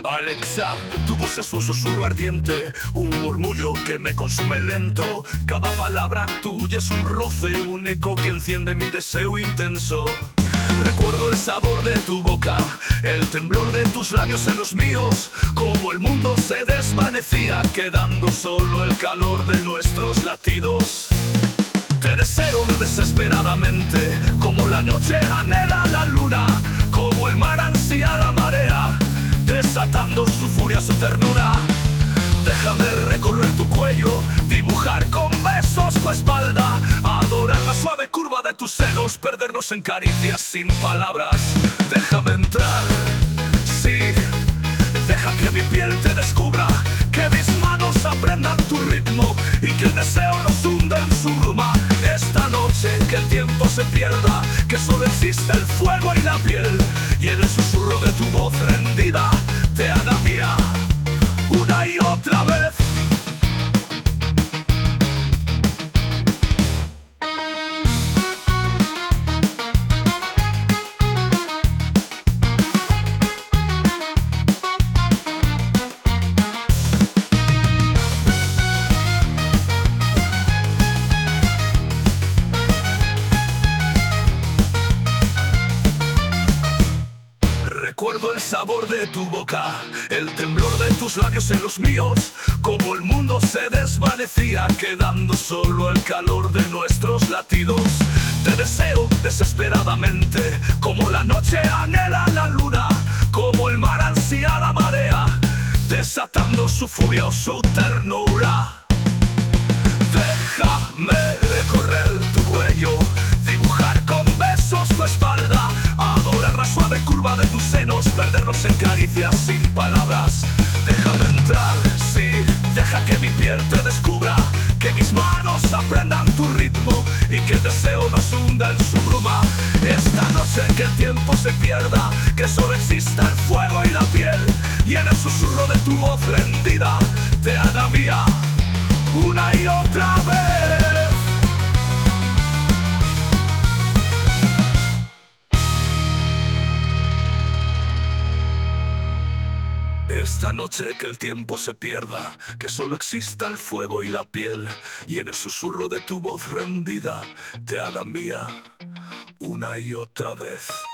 Alexa, tu voz es un susurro ardiente, un murmullo que me consume lento. Cada palabra tuya es un roce, un eco que enciende mi deseo intenso. Recuerdo el sabor de tu boca, el temblor de tus labios en los míos, como el mundo se desvanecía, quedando solo el calor de nuestros latidos. Te deseo desesperadamente, como la noche anhela la luna, como el mar ansía la marea, desatando su furia, su ternura. Déjame recorrer tu cuello, dibujar con besos tu espalda, adorar la suave curva de tus senos, perdernos en caricias sin palabras. Déjame entrar, sí, deja que mi piel te descubra, que mis manos aprendan tu ritmo y que el deseo nos hunda en su bruma. Esta noche que el tiempo se pierda, que solo existe el fuego y la piel, y en el susurro de tu voz rendida te haga mía una y otra vez. Recuerdo el sabor de tu boca, el temblor de tus labios en los míos, como el mundo se desvanecía, quedando solo el calor de nuestros latidos. Te deseo desesperadamente, como la noche anhela la luna, como el mar ansía la marea, desatando su furia o su ternura. Déjame recorrer tu cuello, dibujar con besos tu espalda, adorar la suave curva de tus senos, perdernos en caricias sin palabras. Déjame entrar, sí, deja que mi piel te descubra, que mis manos aprendan tu ritmo y que el deseo nos hunda en su bruma. Esta noche que el tiempo se pierda, que solo exista el fuego y la piel, y en el susurro de tu voz rendida te haga mía una y otra vez. Esta noche que el tiempo se pierda, que solo exista el fuego y la piel, y en el susurro de tu voz rendida te haga mía una y otra vez.